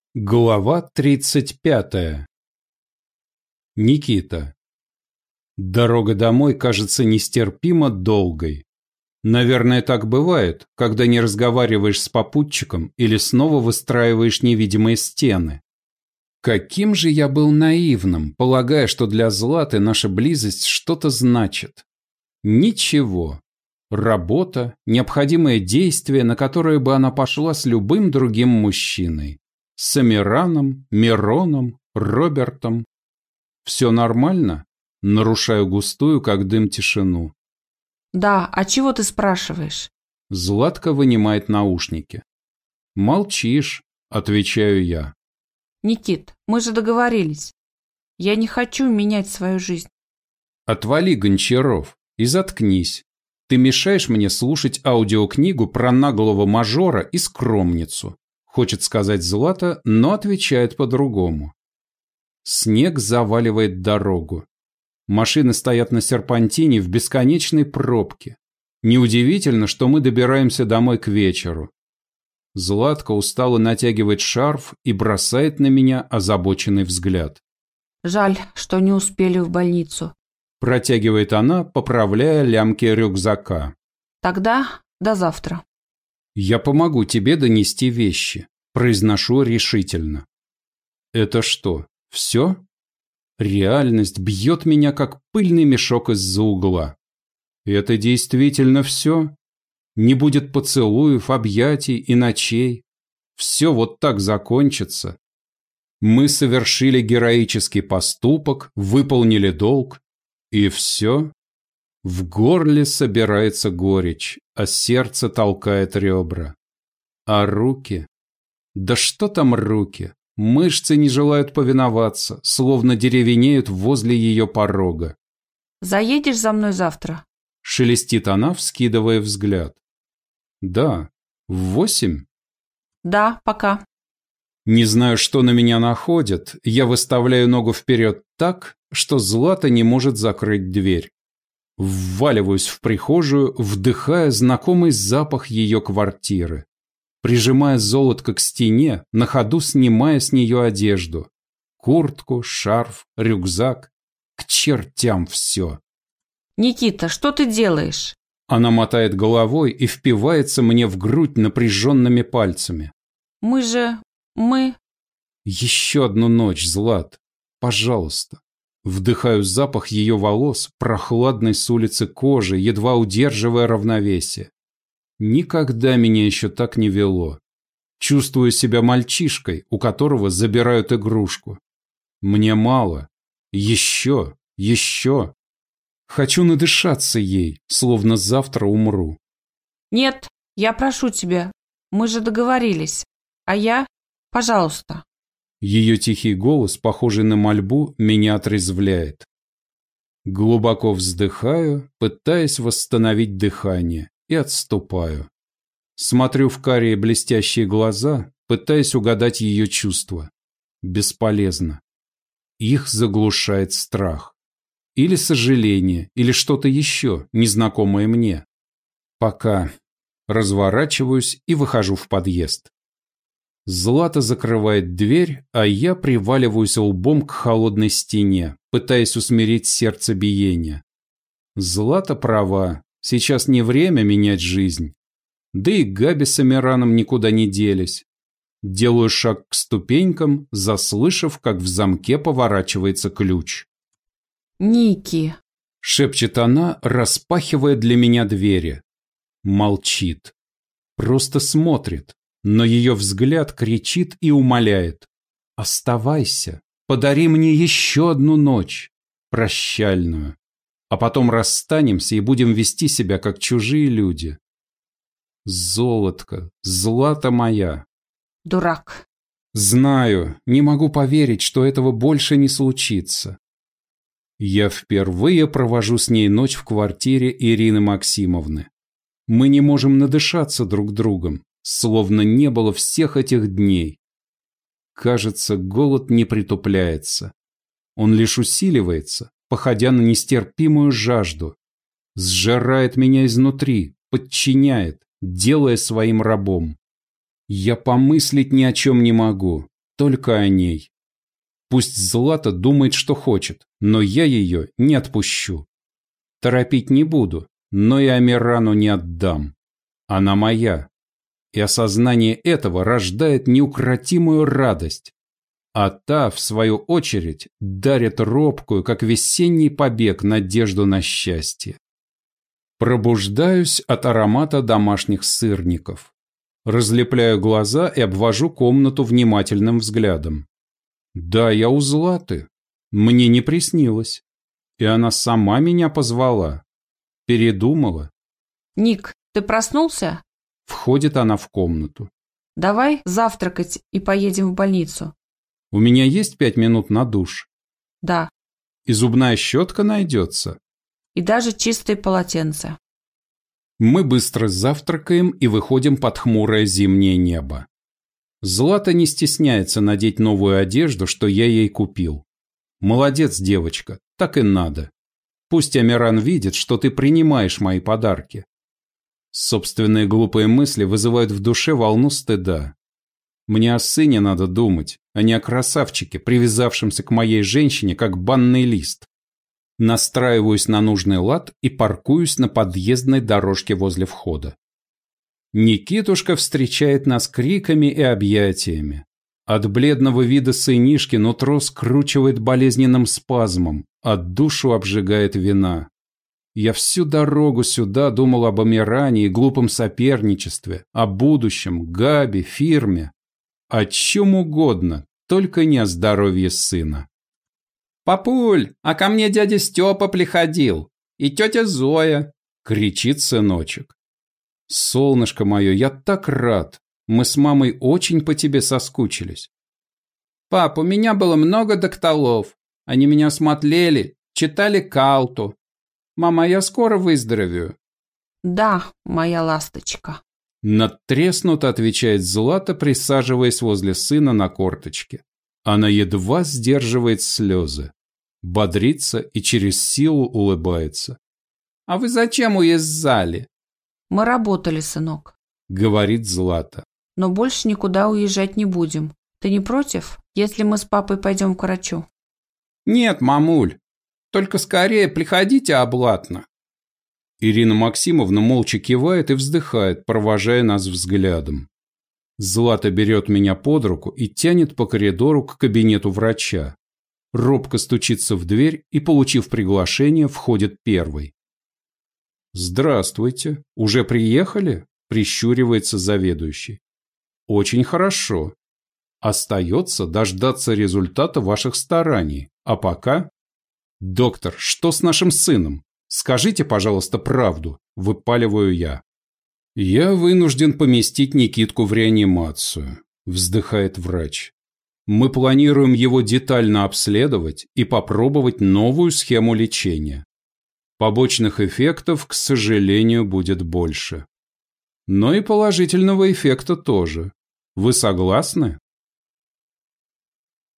Глава 35. Никита. Дорога домой кажется нестерпимо долгой. Наверное, так бывает, когда не разговариваешь с попутчиком или снова выстраиваешь невидимые стены. Каким же я был наивным, полагая, что для Златы наша близость что-то значит. Ничего. Работа, необходимое действие, на которое бы она пошла с любым другим мужчиной. С Амираном, Мироном, Робертом. Все нормально? Нарушаю густую, как дым, тишину. Да, а чего ты спрашиваешь? Златка вынимает наушники. Молчишь, отвечаю я. Никит, мы же договорились. Я не хочу менять свою жизнь. Отвали, Гончаров, и заткнись. Ты мешаешь мне слушать аудиокнигу про наглого мажора и скромницу. Хочет сказать Злата, но отвечает по-другому. Снег заваливает дорогу. Машины стоят на серпантине в бесконечной пробке. Неудивительно, что мы добираемся домой к вечеру. Златка устало натягивает шарф и бросает на меня озабоченный взгляд. Жаль, что не успели в больницу. Протягивает она, поправляя лямки рюкзака. Тогда до завтра. Я помогу тебе донести вещи, произношу решительно. Это что, все? Реальность бьет меня, как пыльный мешок из-за угла. Это действительно все? Не будет поцелуев, объятий и ночей? Все вот так закончится? Мы совершили героический поступок, выполнили долг, и все? В горле собирается горечь, а сердце толкает ребра. А руки? Да что там руки? Мышцы не желают повиноваться, словно деревенеют возле ее порога. Заедешь за мной завтра? Шелестит она, вскидывая взгляд. Да, в 8? Да, пока. Не знаю, что на меня находит, я выставляю ногу вперед так, что Злата не может закрыть дверь. Вваливаюсь в прихожую, вдыхая знакомый запах ее квартиры. Прижимая Золотко к стене, на ходу снимая с нее одежду. Куртку, шарф, рюкзак. К чертям все. Никита, что ты делаешь? Она мотает головой и впивается мне в грудь напряженными пальцами. Мы... Еще одну ночь, Злат. Пожалуйста. Вдыхаю запах ее волос, прохладной с улицы кожи, едва удерживая равновесие. Никогда меня еще так не вело. Чувствую себя мальчишкой, у которого забирают игрушку. Мне мало. Еще. Хочу надышаться ей, словно завтра умру. Нет, я прошу тебя. Мы же договорились. А я... Пожалуйста. Ее тихий голос, похожий на мольбу, меня отрезвляет. Глубоко вздыхаю, пытаясь восстановить дыхание, и отступаю. Смотрю в карие блестящие глаза, пытаясь угадать ее чувства. Бесполезно. Их заглушает страх. Или сожаление, или что-то еще, незнакомое мне. Пока разворачиваюсь и выхожу в подъезд. Злата закрывает дверь, а я приваливаюсь лбом к холодной стене, пытаясь усмирить сердцебиение. Злата права, сейчас не время менять жизнь. Да и Габи с Амираном никуда не делись. Делаю шаг к ступенькам, заслышав, как в замке поворачивается ключ. Ники, шепчет она, распахивая для меня двери. Молчит. Просто смотрит. Но ее взгляд кричит и умоляет. Оставайся, подари мне еще одну ночь, прощальную. А потом расстанемся и будем вести себя, как чужие люди. Золотко, Злата моя. дурак. Знаю, не могу поверить, что этого больше не случится. Я впервые провожу с ней ночь в квартире Ирины Максимовны. Мы не можем надышаться друг другом. Словно не было всех этих дней. Кажется, голод не притупляется. Он лишь усиливается, походя на нестерпимую жажду. Сжирает меня изнутри, подчиняет, делая своим рабом. Я помыслить ни о чем не могу, только о ней. Пусть Злата думает, что хочет, но я ее не отпущу. Торопить не буду, но и Амирану не отдам. Она моя. И осознание этого рождает неукротимую радость. А та, в свою очередь, дарит робкую, как весенний побег, надежду на счастье. Пробуждаюсь от аромата домашних сырников. Разлепляю глаза и обвожу комнату внимательным взглядом. Да, я у Златы. Мне не приснилось. И она сама меня позвала. Передумала. Ник, ты проснулся? Входит она в комнату. Давай завтракать и поедем в больницу. У меня есть 5 минут на душ? Да. И зубная щетка найдется? И даже чистые полотенца. Мы быстро завтракаем и выходим под хмурое зимнее небо. Злата не стесняется надеть новую одежду, что я ей купил. Молодец, девочка, так и надо. Пусть Амиран видит, что ты принимаешь мои подарки. Собственные глупые мысли вызывают в душе волну стыда. Мне о сыне надо думать, а не о красавчике, привязавшемся к моей женщине, как банный лист. Настраиваюсь на нужный лад и паркуюсь на подъездной дорожке возле входа. Никитушка встречает нас криками и объятиями. От бледного вида сынишки нутро скручивает болезненным спазмом, а душу обжигает вина. Я всю дорогу сюда думал об Амиране и глупом соперничестве, о будущем, Габи, фирме. О чем угодно, только не о здоровье сына. «Папуль, а ко мне дядя Степа приходил, и тетя Зоя!» — кричит сыночек. «Солнышко мое, я так рад! Мы с мамой очень по тебе соскучились». «Пап, у меня было много докторов. Они меня смотрели, читали Калту. Мама, я скоро выздоровею». Да, моя ласточка. Надтреснуто отвечает Злата, присаживаясь возле сына на корточке. Она едва сдерживает слезы, бодрится и через силу улыбается. «А вы зачем уезжали?» Мы работали, сынок. Говорит Злата. Но больше никуда уезжать не будем. Ты не против, если мы с папой пойдем к врачу? Нет, мамуль, только скорее приходите обратно. Ирина Максимовна молча кивает и вздыхает, провожая нас взглядом. Злата берет меня под руку и тянет по коридору к кабинету врача. Робко стучится в дверь и, получив приглашение, входит первой. «Здравствуйте. Уже приехали?» – прищуривается заведующий. «Очень хорошо. Остается дождаться результата ваших стараний. А пока...» «Доктор, что с нашим сыном? Скажите, пожалуйста, правду», – выпаливаю я. «Я вынужден поместить Никитку в реанимацию», – вздыхает врач. «Мы планируем его детально обследовать и попробовать новую схему лечения. Побочных эффектов, к сожалению, будет больше. Но и положительного эффекта тоже. Вы согласны?»